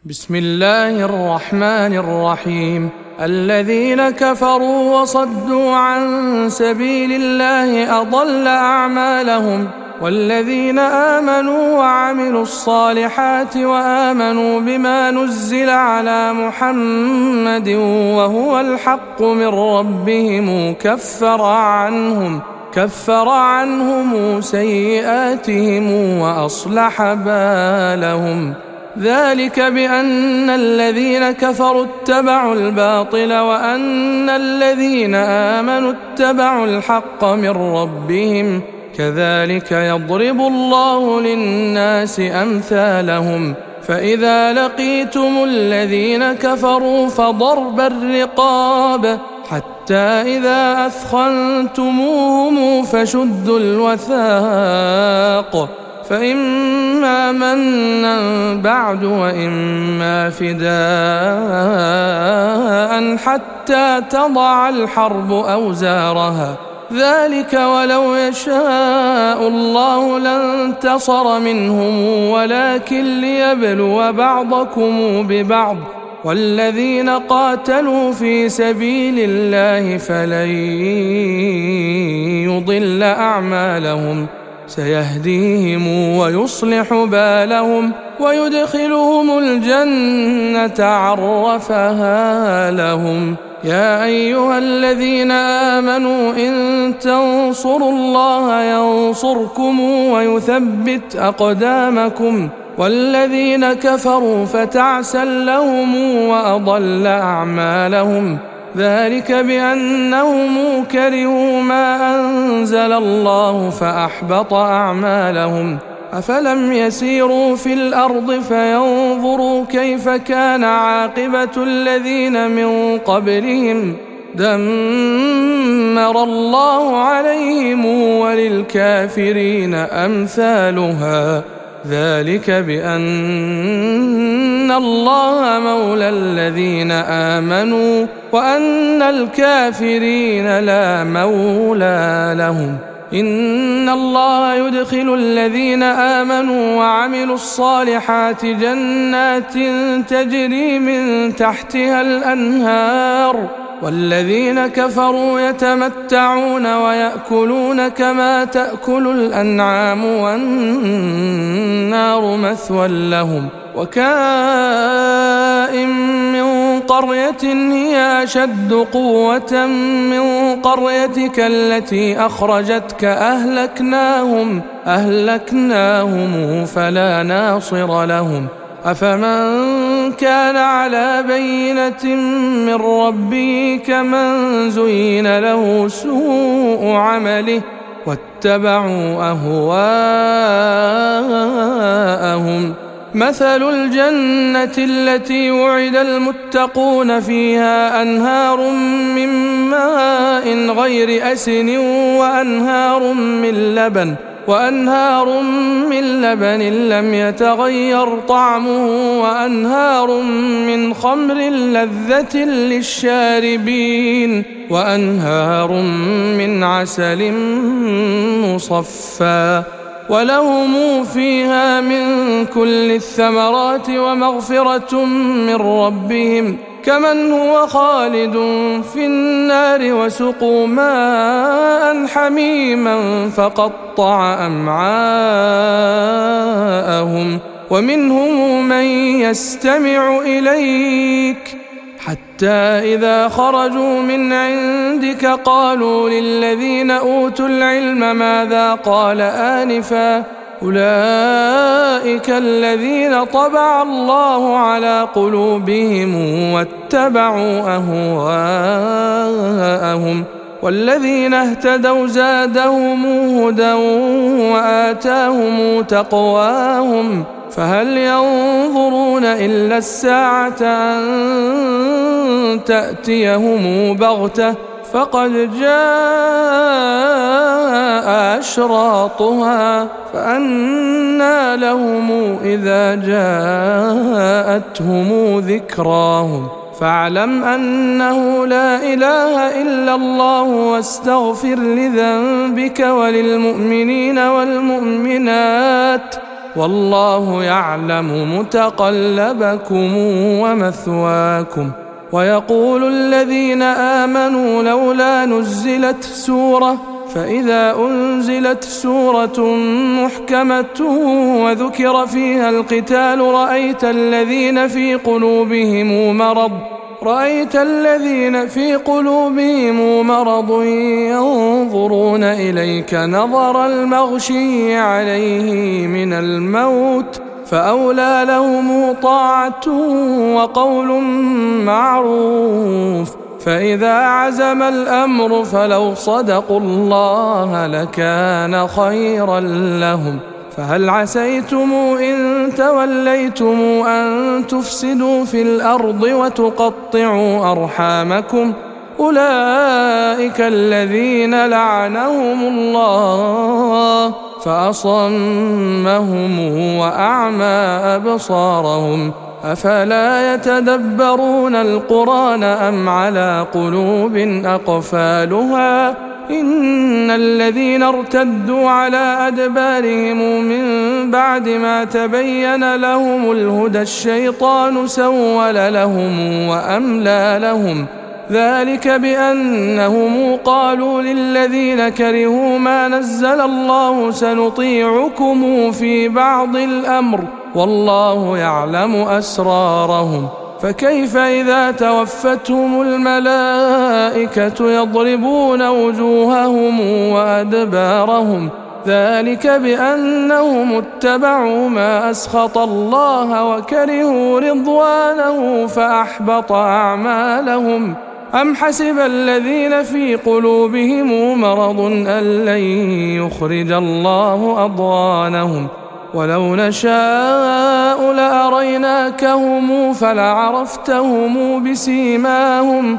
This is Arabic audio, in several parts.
بسم الله الرحمن الرحيم. الذين كفروا وصدوا عن سبيل الله أضل أعمالهم، والذين آمنوا وعملوا الصالحات وآمنوا بما نزل على محمد وهو الحق من ربهم كفر عنهم سيئاتهم وأصلح بالهم. ذلك بأن الذين كفروا اتبعوا الباطل وأن الذين آمنوا اتبعوا الحق من ربهم، كذلك يضرب الله للناس أمثالهم. فإذا لقيتم الذين كفروا فضرب الرقاب حتى إذا أثخنتموهم فشدوا الوثاق، فإما منا بعد وإما فداء حتى تضع الحرب أوزارها. ذلك ولو يشاء الله لانتصر منهم ولكن ليبلو بعضكم ببعض، والذين قاتلوا في سبيل الله فلن يضل أعمالهم، سيهديهم ويصلح بالهم ويدخلهم الجنة عرفها لهم. يا أيها الذين آمنوا إن تنصروا الله ينصركم ويثبت أقدامكم، والذين كفروا فتعسا لهم وأضل أعمالهم. ذلك بأنهم كرهوا ما أنزل الله فأحبط أعمالهم. أفلم يسيروا في الأرض فينظروا كيف كان عاقبة الذين من قبلهم، دمر الله عليهم وللكافرين أمثالها. ذلك بأن الله مولى الذين آمنوا وأن الكافرين لا مولى لهم. إن الله يدخل الذين آمنوا وعملوا الصالحات جنات تجري من تحتها الأنهار، والذين كفروا يتمتعون ويأكلون كما تأكل الأنعام والنار مثوى لهم. وكائن من قرية هي أشد قوة من قريتك التي أخرجتك أهلكناهم فلا ناصر لهم. أفمن كان على بينة من ربه كمن زين له سوء عمله واتبعوا أهواءهم. مثل الجنة التي وعد المتقون فيها أنهار من ماء غير أسن وأنهار من لبن لم يتغير طعمه وأنهار من خمر لذة للشاربين وأنهار من عسل مصفى، ولهم فيها من كل الثمرات ومغفرة من ربهم، كمن هو خالد في النار وسقوا ماء حميما فقطع أمعاءهم. ومنهم من يستمع إليك حتى إذا خرجوا من عندك قالوا للذين أوتوا العلم ماذا قال آنفا، أولئك الذين طبع الله على قلوبهم واتبعوا أهواءهم. والذين اهتدوا زادهم هدى وآتاهم تقواهم، فهل ينظرون إلا الساعة أن تأتيهم بغتة فقد جاء أشراطها، فأنى لهم إذا جاءتهم ذكراهم. فاعلم أنه لا إله إلا الله واستغفر لذنبك وللمؤمنين والمؤمنات والله يعلم متقلبكم ومثواكم. ويقول الذين آمنوا لولا نزلت سورة، فإذا أنزلت سورة محكمة وذكر فيها القتال رأيت الذين في قلوبهم مرض ينظرون إليك نظر المغشي عليه من الموت، فأولى لهم طاعة وقول معروف. فإذا عزم الأمر فلو صدقوا الله لكان خيرا لهم. فهل عسيتم إن توليتم أن تفسدوا في الأرض وتقطعوا أرحامكم؟ أولئك الذين لعنهم الله فأصمهم وأعمى أبصارهم. أفلا يتدبرون القرآن أم على قلوب أقفالها؟ إن الذين ارتدوا على أدبارهم من بعد ما تبين لهم الهدى الشيطان سول لهم وأملى لهم، ذلك بأنهم قالوا للذين كرهوا ما نزل الله سنطيعكم في بعض الأمر والله يعلم أسرارهم. فكيف إذا توفتهم الملائكة يضربون وجوههم وأدبارهم؟ ذلك بأنهم اتبعوا ما أسخط الله وكرهوا رضوانه فأحبط أعمالهم. أم حسب الذين في قلوبهم مرض أن لن يخرج الله أضغانهم؟ ولو نشاء لأريناكهم فلعرفتهم بسيماهم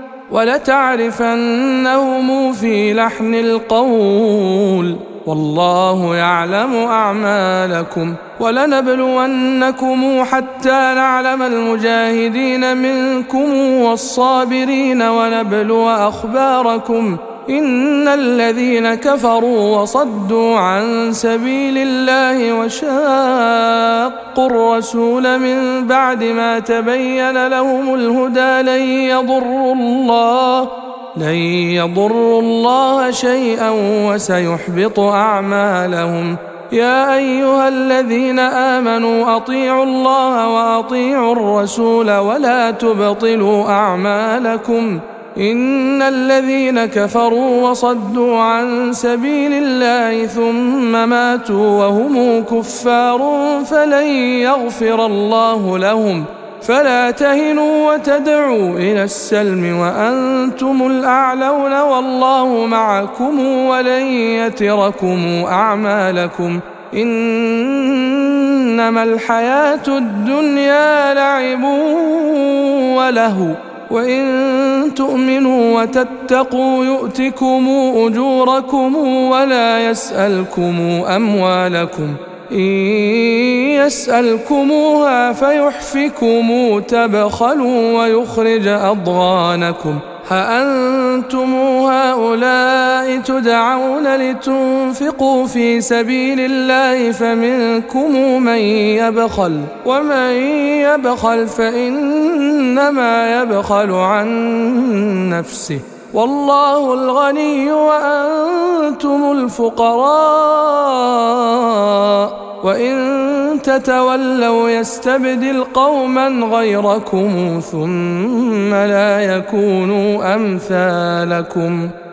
ولتعرفنهم في لحن القول والله يعلم أعمالكم. ولنبلونكم حتى نعلم المجاهدين منكم والصابرين ونبلو أخباركم. إن الذين كفروا وصدوا عن سبيل الله وشاقوا الرسول من بعد ما تبين لهم الهدى لن يضروا الله شيئا وسيحبط أعمالهم. يا أيها الذين آمنوا أطيعوا الله وأطيعوا الرسول ولا تبطلوا أعمالكم. إن الذين كفروا وصدوا عن سبيل الله ثم ماتوا وهم كفار فلن يغفر الله لهم. فلا تهنوا وتدعوا إلى السلم وأنتم الأعلون والله معكم ولن يتركم أعمالكم. إنما الحياة الدنيا لعب ولهو وإن تؤمنوا وتتقوا يؤتكم أجوركم ولا يسألكم أموالكم. إن يسألكموها فيحفكم تبخلوا ويخرج أضغانكم. هأنتم هؤلاء تدعون لتنفقوا في سبيل الله فمنكم من يبخل ومن يبخل فإنما يبخل عن نفسه والله الغني وأنتم الفقراء وإن تتولوا يستبدل قوما غيركم ثم لا يكونوا أمثالكم.